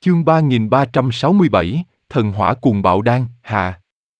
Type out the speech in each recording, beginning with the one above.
Chương 3367, Thần Hỏa Cuồng Bạo Đan, hạ.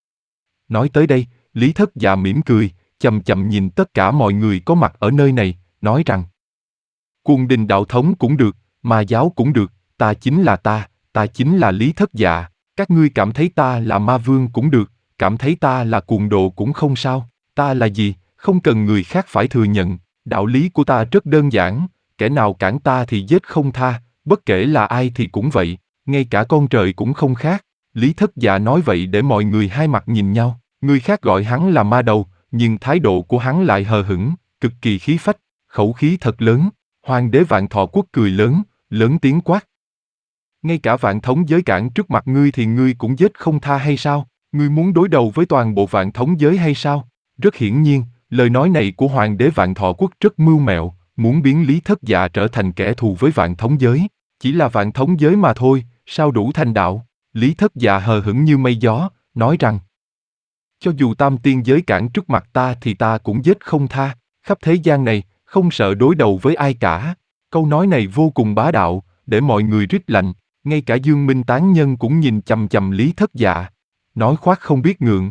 Nói tới đây, Lý Thất Dạ mỉm cười, chậm chậm nhìn tất cả mọi người có mặt ở nơi này, nói rằng: Cuồng Đình đạo thống cũng được, Ma giáo cũng được, ta chính là ta chính là Lý Thất Dạ, các ngươi cảm thấy ta là Ma Vương cũng được, cảm thấy ta là cuồng đồ cũng không sao, ta là gì, không cần người khác phải thừa nhận, đạo lý của ta rất đơn giản, kẻ nào cản ta thì giết không tha, bất kể là ai thì cũng vậy, ngay cả con trời cũng không khác. Lý Thất Dạ nói vậy để mọi người hai mặt nhìn nhau, người khác gọi hắn là ma đầu, nhưng thái độ của hắn lại hờ hững, cực kỳ khí phách, khẩu khí thật lớn. Hoàng đế Vạn Thọ Quốc cười lớn, lớn tiếng quát: Ngay cả vạn thống giới cản trước mặt ngươi thì ngươi cũng giết không tha hay sao? Ngươi muốn đối đầu với toàn bộ vạn thống giới hay sao? Rất hiển nhiên, lời nói này của Hoàng đế Vạn Thọ Quốc rất mưu mẹo, muốn biến Lý Thất Dạ trở thành kẻ thù với vạn thống giới. Chỉ là vạn thống giới mà thôi, sao đủ thành đạo? Lý Thất Dạ hờ hững như mây gió, nói rằng: Cho dù tam tiên giới cản trước mặt ta thì ta cũng giết không tha, khắp thế gian này, không sợ đối đầu với ai cả. Câu nói này vô cùng bá đạo, để mọi người rít lạnh, ngay cả Dương Minh tán nhân cũng nhìn chằm chằm Lý Thất Dạ. Nói khoác không biết ngượng.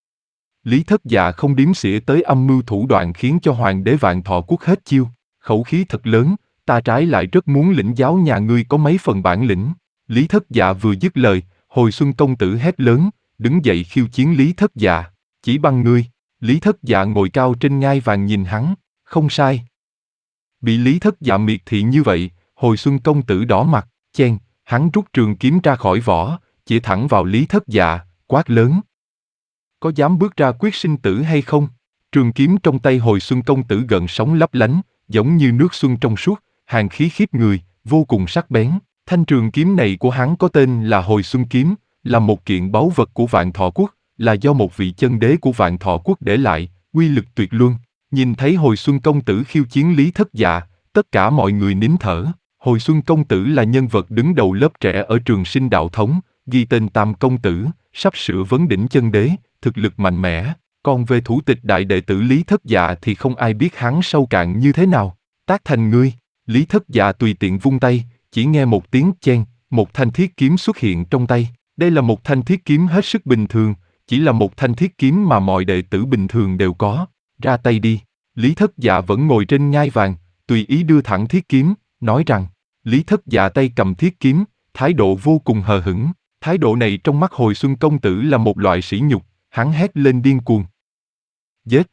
Lý Thất Dạ không đếm xỉa tới âm mưu thủ đoạn khiến cho Hoàng đế Vạn Thọ Quốc hết chiêu, khẩu khí thật lớn, ta trái lại rất muốn lĩnh giáo nhà ngươi có mấy phần bản lĩnh. Lý Thất Dạ vừa dứt lời, Hồi Xuân công tử hét lớn, đứng dậy khiêu chiến Lý Thất Dạ. Chỉ bằng ngươi. Lý Thất Dạ ngồi cao trên ngai vàng nhìn hắn, không sai. Bị Lý Thất Dạ miệt thị như vậy, Hồi Xuân công tử đỏ mặt, chen, hắn rút trường kiếm ra khỏi vỏ, chỉ thẳng vào Lý Thất Dạ, quát lớn: Có dám bước ra quyết sinh tử hay không? Trường kiếm trong tay Hồi Xuân công tử gợn sóng lấp lánh, giống như nước xuân trong suốt, hàn khí khiếp người, vô cùng sắc bén. Thanh trường kiếm này của hắn có tên là Hồi Xuân kiếm, là một kiện báu vật của Vạn Thọ Quốc, là do một vị chân đế của Vạn Thọ Quốc để lại, uy lực tuyệt luân. Nhìn thấy Hồi Xuân công tử khiêu chiến Lý Thất Dạ, tất cả mọi người nín thở. Hồi Xuân công tử là nhân vật đứng đầu lớp trẻ ở Trường Sinh đạo thống, ghi tên Tam công tử, sắp sửa vấn đỉnh chân đế, thực lực mạnh mẽ. Còn về thủ tịch đại đệ tử Lý Thất Dạ thì không ai biết hắn sâu cạn như thế nào. Tác thành ngươi. Lý Thất Dạ tùy tiện vung tay, chỉ nghe một tiếng chen, một thanh thiết kiếm xuất hiện trong tay. Đây là một thanh thiết kiếm hết sức bình thường, chỉ là một thanh thiết kiếm mà mọi đệ tử bình thường đều có. Ra tay đi. Lý Thất Dạ vẫn ngồi trên ngai vàng, tùy ý đưa thẳng thiết kiếm, nói rằng. Lý Thất Dạ tay cầm thiết kiếm, thái độ vô cùng hờ hững. Thái độ này trong mắt Hồi Xuân công tử là một loại sỉ nhục, hắn hét lên điên cuồng. Giết!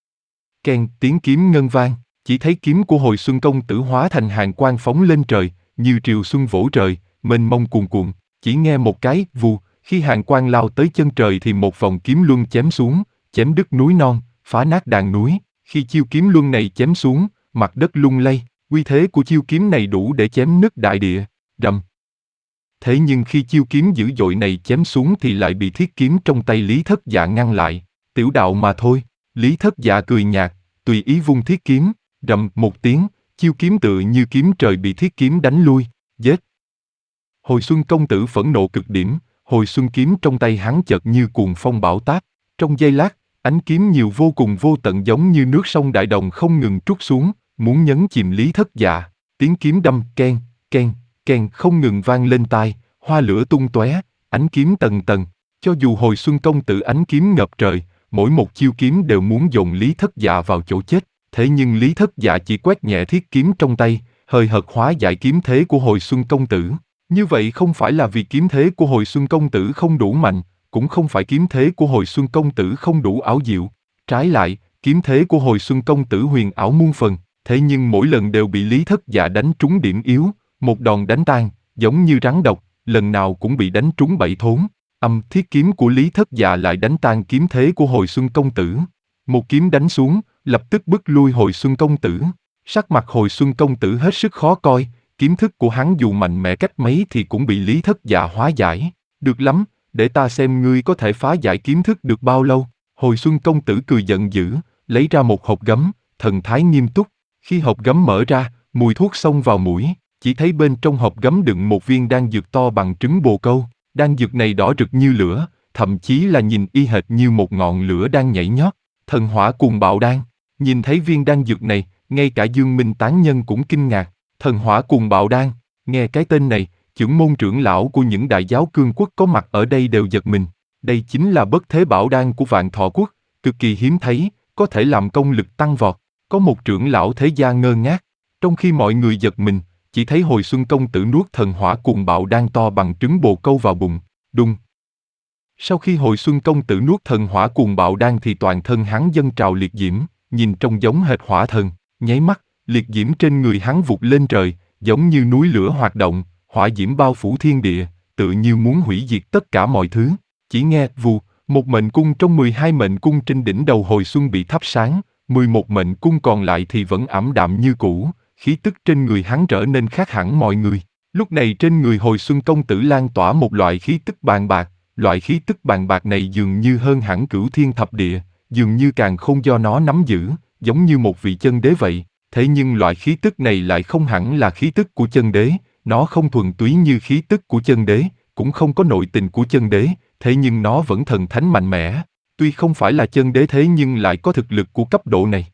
Keng, tiếng kiếm ngân vang, chỉ thấy kiếm của Hồi Xuân công tử hóa thành hàn quang phóng lên trời, như triều xuân vỗ trời, mênh mông cuồn cuộn. Chỉ nghe một cái vù, khi hàn quang lao tới chân trời thì một vòng kiếm luân chém xuống, chém đứt núi non, phá nát đàn núi. Khi chiêu kiếm luân này chém xuống, mặt đất lung lay, uy thế của chiêu kiếm này đủ để chém nứt đại địa. Rầm. Thế nhưng khi chiêu kiếm dữ dội này chém xuống thì lại bị thiết kiếm trong tay Lý Thất Dạ ngăn lại. Tiểu đạo mà thôi. Lý Thất Dạ cười nhạt, tùy ý vung thiết kiếm, rầm một tiếng, chiêu kiếm tựa như kiếm trời bị thiết kiếm đánh lui. Giết! Hồi Xuân công tử phẫn nộ cực điểm, Hồi Xuân kiếm trong tay hắn chợt như cuồng phong bão táp. Trong giây lát, ánh kiếm nhiều vô cùng vô tận giống như nước sông Đại Đồng không ngừng trút xuống, muốn nhấn chìm Lý Thất Dạ. Tiếng kiếm đâm keng, keng, keng không ngừng vang lên tai, hoa lửa tung tóe, ánh kiếm tầng tầng. Cho dù Hồi Xuân công tử ánh kiếm ngập trời, mỗi một chiêu kiếm đều muốn dồn Lý Thất Dạ vào chỗ chết. Thế nhưng Lý Thất Dạ chỉ quét nhẹ thiết kiếm trong tay, hời hợt hóa giải kiếm thế của Hồi Xuân công tử. Như vậy không phải là vì kiếm thế của Hồi Xuân công tử không đủ mạnh, cũng không phải kiếm thế của Hồi Xuân công tử không đủ ảo diệu. Trái lại, kiếm thế của Hồi Xuân công tử huyền ảo muôn phần, thế nhưng mỗi lần đều bị Lý Thất Dạ đánh trúng điểm yếu, một đòn đánh tan, giống như rắn độc, lần nào cũng bị đánh trúng bảy thốn. Thiết kiếm của Lý Thất Dạ lại đánh tan kiếm thế của Hồi Xuân công tử. Một kiếm đánh xuống, lập tức bức lui Hồi Xuân công tử. Sắc mặt Hồi Xuân công tử hết sức khó coi, kiếm thức của hắn dù mạnh mẽ cách mấy thì cũng bị Lý Thất Dạ hóa giải. Được lắm, để ta xem ngươi có thể phá giải kiếm thức được bao lâu. Hồi Xuân công tử cười giận dữ, lấy ra một hộp gấm, thần thái nghiêm túc. Khi hộp gấm mở ra, mùi thuốc xông vào mũi, chỉ thấy bên trong hộp gấm đựng một viên đan dược to bằng trứng bồ câu. Đan dược này đỏ rực như lửa, thậm chí là nhìn y hệt như một ngọn lửa đang nhảy nhót. Thần hỏa cuồng bạo đan. Nhìn thấy viên đan dược này, ngay cả Dương Minh tán nhân cũng kinh ngạc. Thần hỏa cuồng bạo đan, nghe cái tên này, Chưởng môn trưởng lão của những đại giáo cương quốc có mặt ở đây đều giật mình. Đây chính là bất thế bảo đan của Vạn Thọ quốc, cực kỳ hiếm thấy, có thể làm công lực tăng vọt. Có một trưởng lão thế gia ngơ ngác. Trong khi mọi người giật mình, chỉ thấy Hồi Xuân công tử nuốt thần hỏa cuồng bạo đan to bằng trứng bồ câu vào bụng. Đùng. Sau khi Hồi Xuân công tử nuốt thần hỏa cuồng bạo đan thì toàn thân hắn dâng trào liệt diễm, nhìn trông giống hệt hỏa thần. Nháy mắt, liệt diễm trên người hắn vụt lên trời, giống như núi lửa hoạt động, hỏa diễm bao phủ thiên địa, tự như muốn hủy diệt tất cả mọi thứ. Chỉ nghe vù, một mệnh cung trong 12 mệnh cung trên đỉnh đầu Hồi Xuân bị thắp sáng, 11 mệnh cung còn lại thì vẫn ảm đạm như cũ, khí tức trên người hắn trở nên khác hẳn mọi người. Lúc này trên người Hồi Xuân công tử lan tỏa một loại khí tức bàn bạc, loại khí tức bàn bạc này dường như hơn hẳn cửu thiên thập địa, dường như càng không do nó nắm giữ, giống như một vị chân đế vậy. Thế nhưng loại khí tức này lại không hẳn là khí tức của chân đế, nó không thuần túy như khí tức của chân đế, cũng không có nội tình của chân đế, thế nhưng nó vẫn thần thánh mạnh mẽ. Tuy không phải là chân đế thế nhưng lại có thực lực của cấp độ này.